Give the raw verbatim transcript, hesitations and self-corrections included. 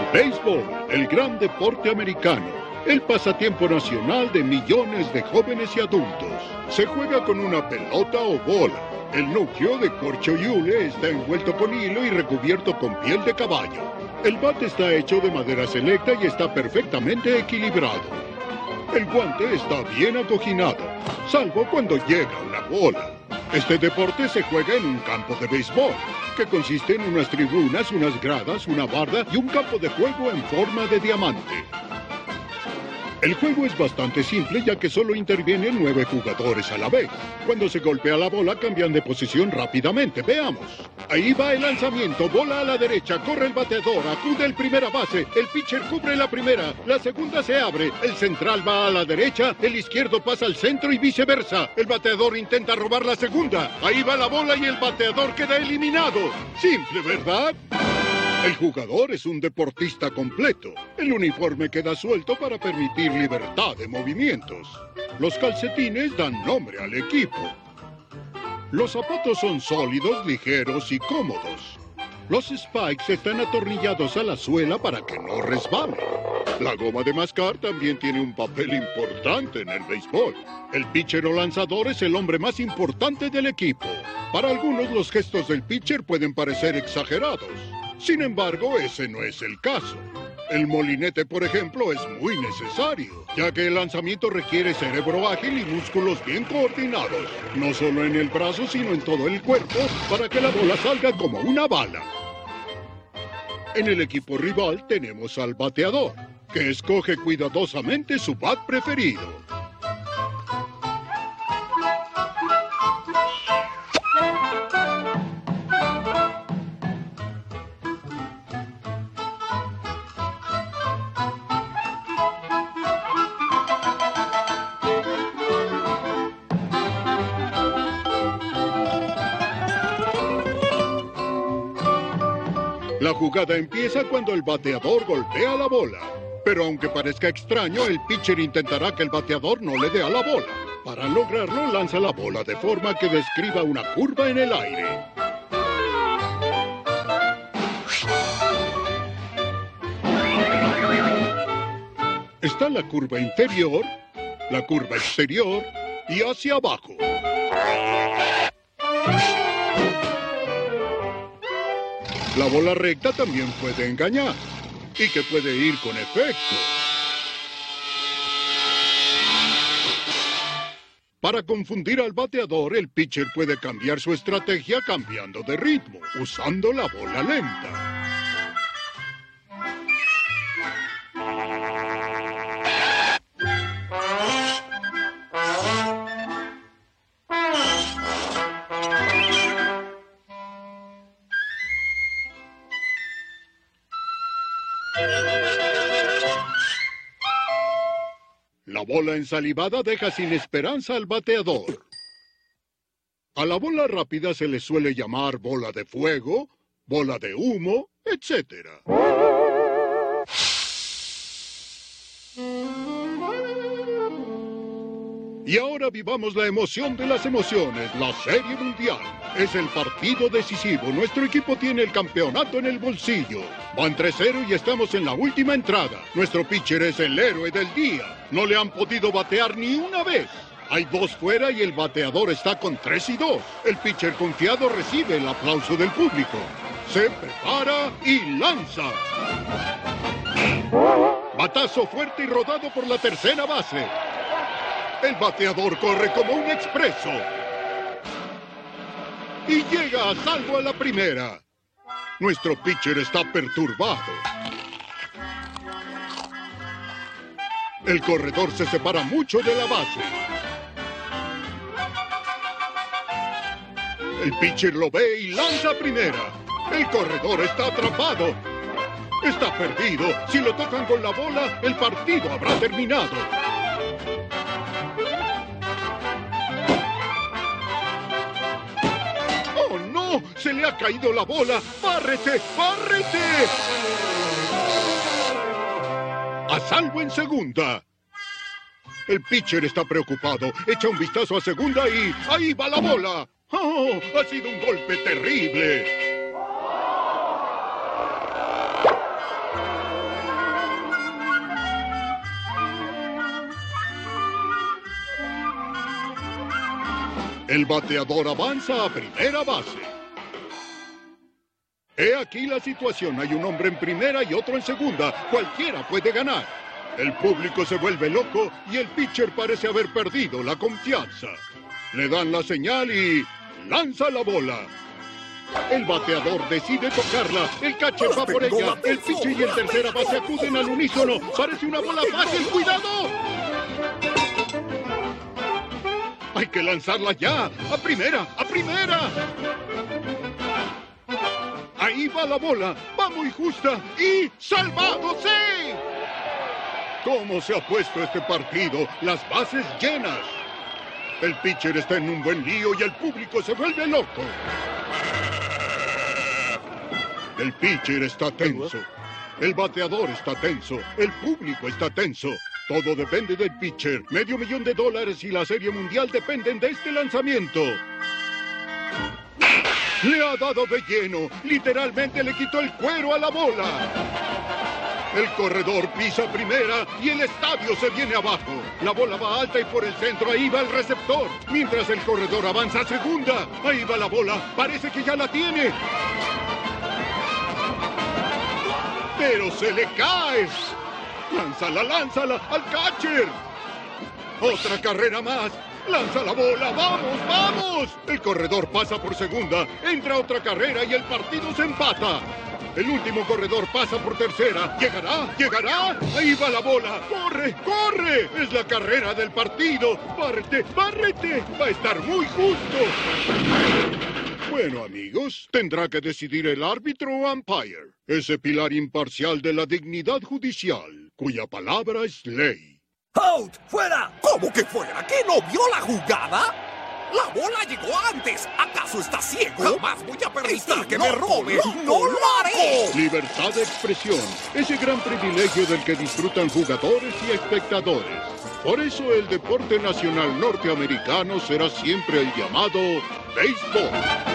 Béisbol, el gran deporte americano. El pasatiempo nacional de millones de jóvenes y adultos. Se juega con una pelota o bola. El núcleo de corcho y hule está envuelto con hilo y recubierto con piel de caballo. El bate está hecho de madera selecta y está perfectamente equilibrado. El guante está bien acoginado, salvo cuando llega una bola. Este deporte se juega en un campo de béisbol, que consiste en unas tribunas, unas gradas, una barda y un campo de juego en forma de diamante. El juego es bastante simple, ya que solo intervienen nueve jugadores a la vez. Cuando se golpea la bola, cambian de posición rápidamente. Veamos. Ahí va el lanzamiento. Bola a la derecha. Corre el bateador. Acude el primera base. El pitcher cubre la primera. La segunda se abre. El central va a la derecha. El izquierdo pasa al centro y viceversa. El bateador intenta robar la segunda. Ahí va la bola y el bateador queda eliminado. Simple, ¿verdad? El jugador es un deportista completo. El uniforme queda suelto para permitir libertad de movimientos. Los calcetines dan nombre al equipo. Los zapatos son sólidos, ligeros y cómodos. Los spikes están atornillados a la suela para que no resbalen. La goma de mascar también tiene un papel importante en el béisbol. El pitcher o lanzador es el hombre más importante del equipo. Para algunos, los gestos del pitcher pueden parecer exagerados. Sin embargo, ese no es el caso. El molinete, por ejemplo, es muy necesario, ya que el lanzamiento requiere cerebro ágil y músculos bien coordinados, no solo en el brazo, sino en todo el cuerpo, para que la bola salga como una bala. En el equipo rival tenemos al bateador, que escoge cuidadosamente su bat preferido. La jugada empieza cuando el bateador golpea la bola. Pero aunque parezca extraño, el pitcher intentará que el bateador no le dé a la bola. Para lograrlo, lanza la bola de forma que describa una curva en el aire. Está la curva interior, la curva exterior y hacia abajo. La bola recta también puede engañar y que puede ir con efecto. Para confundir al bateador, el pitcher puede cambiar su estrategia cambiando de ritmo, usando la bola lenta. La bola ensalivada deja sin esperanza al bateador. A la bola rápida se le suele llamar bola de fuego, bola de humo, etcétera. Y ahora vivamos la emoción de las emociones, la Serie Mundial. Es el partido decisivo. Nuestro equipo tiene el campeonato en el bolsillo. Van tres cero y estamos en la última entrada. Nuestro pitcher es el héroe del día. No le han podido batear ni una vez. Hay dos fuera y el bateador está con tres y dos. El pitcher confiado recibe el aplauso del público. Se prepara y lanza. Batazo fuerte y rodado por la tercera base. El bateador corre como un expreso. Y llega a salvo a la primera. Nuestro pitcher está perturbado. El corredor se separa mucho de la base. El pitcher lo ve y lanza a primera. El corredor está atrapado. Está perdido. Si lo tocan con la bola, el partido habrá terminado. ¡Oh, no! ¡Se le ha caído la bola! ¡Bárrete! ¡Bárrete! A salvo en segunda. El pitcher está preocupado. Echa un vistazo a segunda y ¡ahí va la bola! ¡Oh! ¡Ha sido un golpe terrible! El bateador avanza a primera base. He aquí la situación. Hay un hombre en primera y otro en segunda. Cualquiera puede ganar. El público se vuelve loco y el pitcher parece haber perdido la confianza. Le dan la señal y lanza la bola. El bateador decide tocarla. El catcher va por ella. El pitcher y el tercera base acuden al unísono. Parece una bola fácil. ¡Cuidado! Hay que lanzarla ya. ¡A primera! ¡A primera! Ahí va la bola. Va muy justa. ¡Y salvado! ¡Sí! ¿Cómo se ha puesto este partido? Las bases llenas. El pitcher está en un buen lío y el público se vuelve loco. El pitcher está tenso. El bateador está tenso. El público está tenso. Todo depende del pitcher. Medio millón de dólares y la Serie Mundial dependen de este lanzamiento. Le ha dado de lleno. Literalmente le quitó el cuero a la bola. El corredor pisa primera y el estadio se viene abajo. La bola va alta y por el centro ahí va el receptor. Mientras el corredor avanza a segunda. Ahí va la bola. Parece que ya la tiene. Pero se le cae. Lánzala, lánzala al catcher. Otra carrera más. Lanza la bola. ¡Vamos, vamos! El corredor pasa por segunda. Entra otra carrera y el partido se empata. El último corredor pasa por tercera. ¿Llegará? ¿Llegará? Ahí va la bola. ¡Corre! ¡Corre! Es la carrera del partido. ¡Bárrete! ¡Bárrete! Va a estar muy justo. Bueno, amigos, tendrá que decidir el árbitro o umpire. Ese pilar imparcial de la dignidad judicial, cuya palabra es ley. ¡Out! ¡Fuera! ¿Cómo que fuera? ¿Que no vio la jugada? ¡La bola llegó antes! ¿Acaso está ciego? ¡Jamás voy a permitir que me robe! ¡No lo haré! Libertad de expresión, ese gran privilegio del que disfrutan jugadores y espectadores. Por eso el deporte nacional norteamericano será siempre el llamado béisbol.